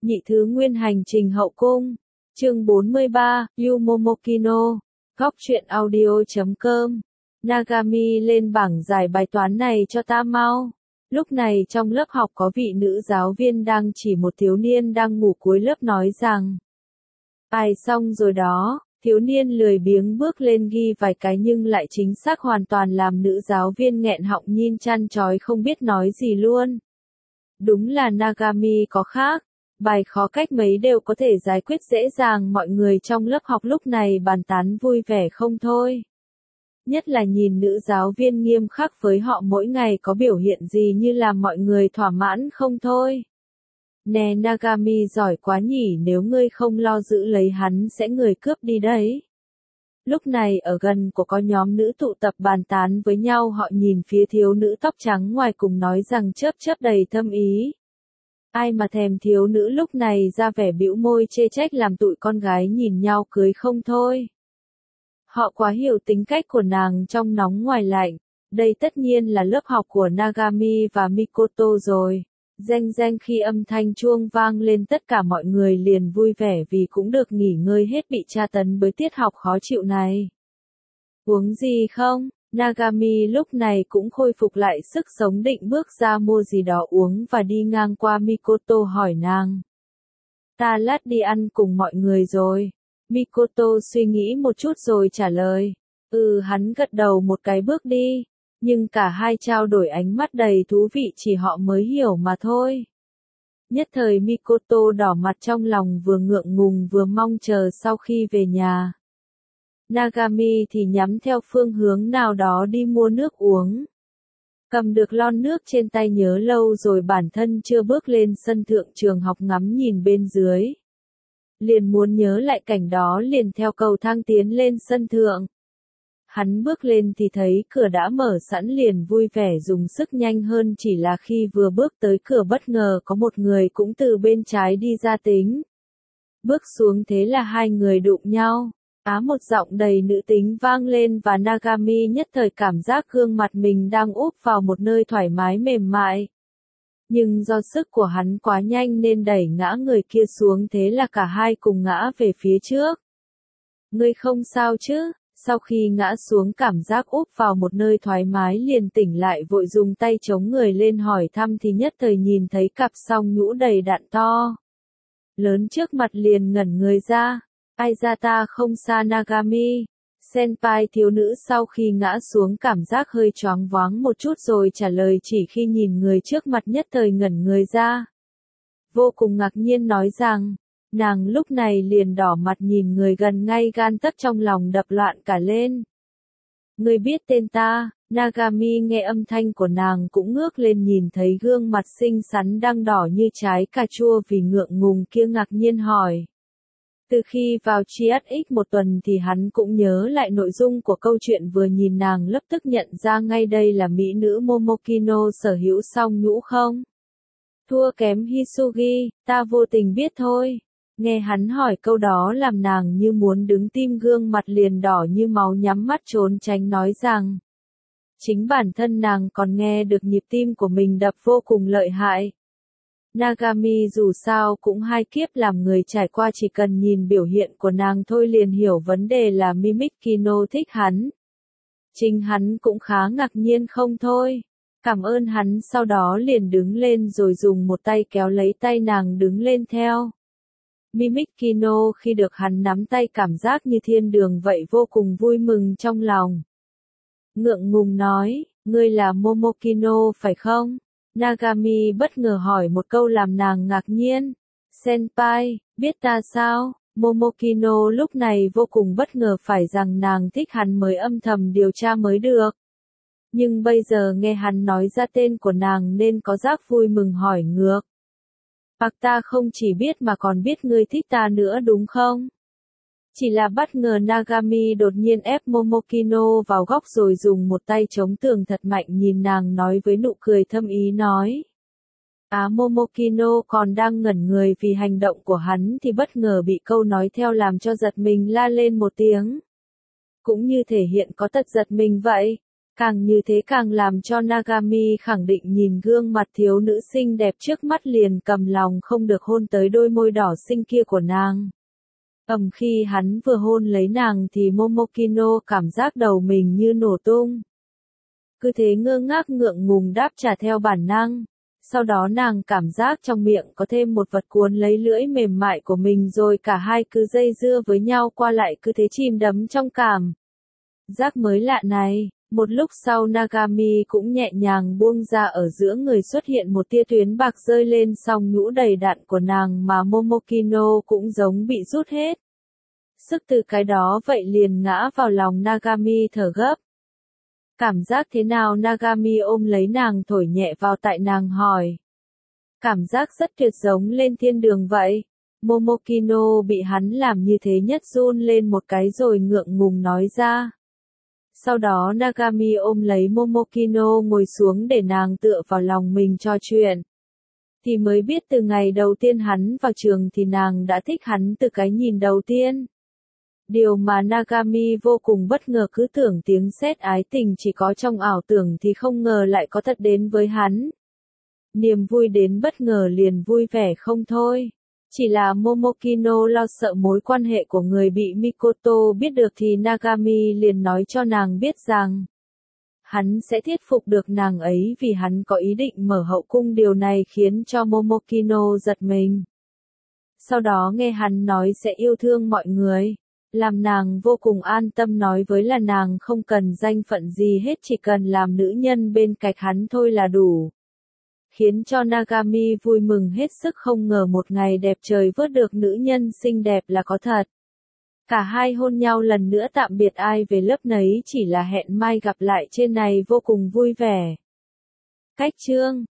Nhị thứ nguyên hành trình hậu cung. Chương 43, Yu Momokino. Góc truyện audio.com. Nagami lên bảng giải bài toán này cho ta mau. Lúc này trong lớp học có vị nữ giáo viên đang chỉ một thiếu niên đang ngủ cuối lớp nói rằng: Bài xong rồi đó. Thiếu niên lười biếng bước lên ghi vài cái nhưng lại chính xác hoàn toàn làm nữ giáo viên nghẹn họng nhìn chăn chói không biết nói gì luôn. Đúng là Nagami có khác. Bài khó cách mấy đều có thể giải quyết dễ dàng, mọi người trong lớp học lúc này bàn tán vui vẻ không thôi. Nhất là nhìn nữ giáo viên nghiêm khắc với họ mỗi ngày có biểu hiện gì như làm mọi người thỏa mãn không thôi. Nè Nagami giỏi quá nhỉ, nếu ngươi không lo giữ lấy hắn sẽ người cướp đi đấy. Lúc này ở gần của có nhóm nữ tụ tập bàn tán với nhau, họ nhìn phía thiếu nữ tóc trắng ngoài cùng nói rằng chớp chớp đầy thâm ý. Ai mà thèm, thiếu nữ lúc này ra vẻ bĩu môi chê trách làm tụi con gái nhìn nhau cười không thôi. Họ quá hiểu tính cách của nàng trong nóng ngoài lạnh. Đây tất nhiên là lớp học của Nagami và Mikoto rồi. Reng reng khi âm thanh chuông vang lên, tất cả mọi người liền vui vẻ vì cũng được nghỉ ngơi hết bị tra tấn với tiết học khó chịu này. Uống gì không? Nagami lúc này cũng khôi phục lại sức sống, định bước ra mua gì đó uống và đi ngang qua Mikoto hỏi nàng. Ta lát đi ăn cùng mọi người rồi. Mikoto suy nghĩ một chút rồi trả lời. Hắn gật đầu một cái bước đi. Nhưng cả hai trao đổi ánh mắt đầy thú vị, chỉ họ mới hiểu mà thôi. Nhất thời Mikoto đỏ mặt trong lòng, vừa ngượng ngùng vừa mong chờ sau khi về nhà. Nagami thì nhắm theo phương hướng nào đó đi mua nước uống. Cầm được lon nước trên tay nhớ lâu rồi bản thân chưa bước lên sân thượng trường học ngắm nhìn bên dưới. Liền muốn nhớ lại cảnh đó, liền theo cầu thang tiến lên sân thượng. Hắn bước lên thì thấy cửa đã mở sẵn, liền vui vẻ dùng sức nhanh hơn, chỉ là khi vừa bước tới cửa bất ngờ có một người cũng từ bên trái đi ra tính. Bước xuống thế là hai người đụng nhau. Một giọng đầy nữ tính vang lên và Nagami nhất thời cảm giác gương mặt mình đang úp vào một nơi thoải mái mềm mại. Nhưng do sức của hắn quá nhanh nên đẩy ngã người kia xuống, thế là cả hai cùng ngã về phía trước. Ngươi không sao chứ? Sau khi ngã xuống cảm giác úp vào một nơi thoải mái liền tỉnh lại, vội dùng tay chống người lên hỏi thăm thì nhất thời nhìn thấy cặp song nhũ đầy đặn to lớn trước mặt, liền ngẩn người ra. Ai ra, ta không xa Nagami. Senpai thiếu nữ sau khi ngã xuống cảm giác hơi choáng váng một chút rồi trả lời, chỉ khi nhìn người trước mặt nhất thời ngẩn người ra. Vô cùng ngạc nhiên nói rằng, nàng lúc này liền đỏ mặt nhìn người gần ngay, gan tất trong lòng đập loạn cả lên. Ngươi biết tên ta? Nagami nghe âm thanh của nàng cũng ngước lên, nhìn thấy gương mặt xinh xắn đang đỏ như trái cà chua vì ngượng ngùng kia, ngạc nhiên hỏi. Từ khi vào GSX một tuần thì hắn cũng nhớ lại nội dung của câu chuyện, vừa nhìn nàng lập tức nhận ra ngay đây là mỹ nữ Momokino sở hữu song nhũ không? Thua kém Hisugi, ta vô tình biết thôi. Nghe hắn hỏi câu đó làm nàng như muốn đứng tim, gương mặt liền đỏ như máu, nhắm mắt trốn tránh nói rằng chính bản thân nàng còn nghe được nhịp tim của mình đập vô cùng lợi hại. Nagami dù sao cũng hai kiếp làm người trải qua, chỉ cần nhìn biểu hiện của nàng thôi liền hiểu vấn đề là Mimikino thích hắn. Chính hắn cũng khá ngạc nhiên không thôi. Cảm ơn hắn, sau đó liền đứng lên rồi dùng một tay kéo lấy tay nàng đứng lên theo. Mimikino khi được hắn nắm tay cảm giác như thiên đường vậy, vô cùng vui mừng trong lòng. Ngượng ngùng nói, ngươi là Momokino phải không? Nagami bất ngờ hỏi một câu làm nàng ngạc nhiên. Senpai, biết ta sao? Momokino lúc này vô cùng bất ngờ, phải rằng nàng thích hắn mới âm thầm điều tra mới được. Nhưng bây giờ nghe hắn nói ra tên của nàng nên có giác vui mừng hỏi ngược. Ta không chỉ biết mà còn biết ngươi thích ta nữa đúng không? Chỉ là bất ngờ Nagami đột nhiên ép Momokino vào góc rồi dùng một tay chống tường thật mạnh, nhìn nàng nói với nụ cười thâm ý nói. Momokino còn đang ngẩn người vì hành động của hắn thì bất ngờ bị câu nói theo làm cho giật mình, la lên một tiếng. Cũng như thể hiện có tật giật mình vậy. Càng như thế càng làm cho Nagami khẳng định nhìn gương mặt thiếu nữ xinh đẹp trước mắt liền cầm lòng không được hôn tới đôi môi đỏ xinh kia của nàng. Khi hắn vừa hôn lấy nàng thì Momokino cảm giác đầu mình như nổ tung. Cứ thế ngơ ngác ngượng ngùng đáp trả theo bản năng. Sau đó nàng cảm giác trong miệng có thêm một vật cuốn lấy lưỡi mềm mại của mình rồi cả hai cứ dây dưa với nhau qua lại cứ thế chìm đắm trong cảm giác mới lạ này. Một lúc sau Nagami cũng nhẹ nhàng buông ra ở giữa người xuất hiện một tia tuyến bạc rơi lên song nhũ đầy đặn của nàng mà Momokino cũng giống bị rút hết sức từ cái đó vậy liền ngã vào lòng Nagami thở gấp. Cảm giác thế nào? Nagami ôm lấy nàng thổi nhẹ vào tai nàng hỏi. Cảm giác rất tuyệt, giống lên thiên đường vậy. Momokino bị hắn làm như thế nhất run lên một cái rồi ngượng ngùng nói ra. Sau đó Nagami ôm lấy Momokino ngồi xuống để nàng tựa vào lòng mình trò chuyện. Thì mới biết từ ngày đầu tiên hắn vào trường thì nàng đã thích hắn từ cái nhìn đầu tiên. Điều mà Nagami vô cùng bất ngờ, cứ tưởng tiếng sét ái tình chỉ có trong ảo tưởng thì không ngờ lại có thật đến với hắn. Niềm vui đến bất ngờ liền vui vẻ không thôi. Chỉ là Momokino lo sợ mối quan hệ của người bị Mikoto biết được thì Nagami liền nói cho nàng biết rằng hắn sẽ thuyết phục được nàng ấy vì hắn có ý định mở hậu cung. Điều này khiến cho Momokino giật mình. Sau đó nghe hắn nói sẽ yêu thương mọi người, làm nàng vô cùng an tâm, nói với là nàng không cần danh phận gì hết, chỉ cần làm nữ nhân bên cạnh hắn thôi là đủ. Khiến cho Nagami vui mừng hết sức, không ngờ một ngày đẹp trời vớt được nữ nhân xinh đẹp là có thật. Cả hai hôn nhau lần nữa, tạm biệt ai về lớp nấy, chỉ là hẹn mai gặp lại trên này, vô cùng vui vẻ. Cách chương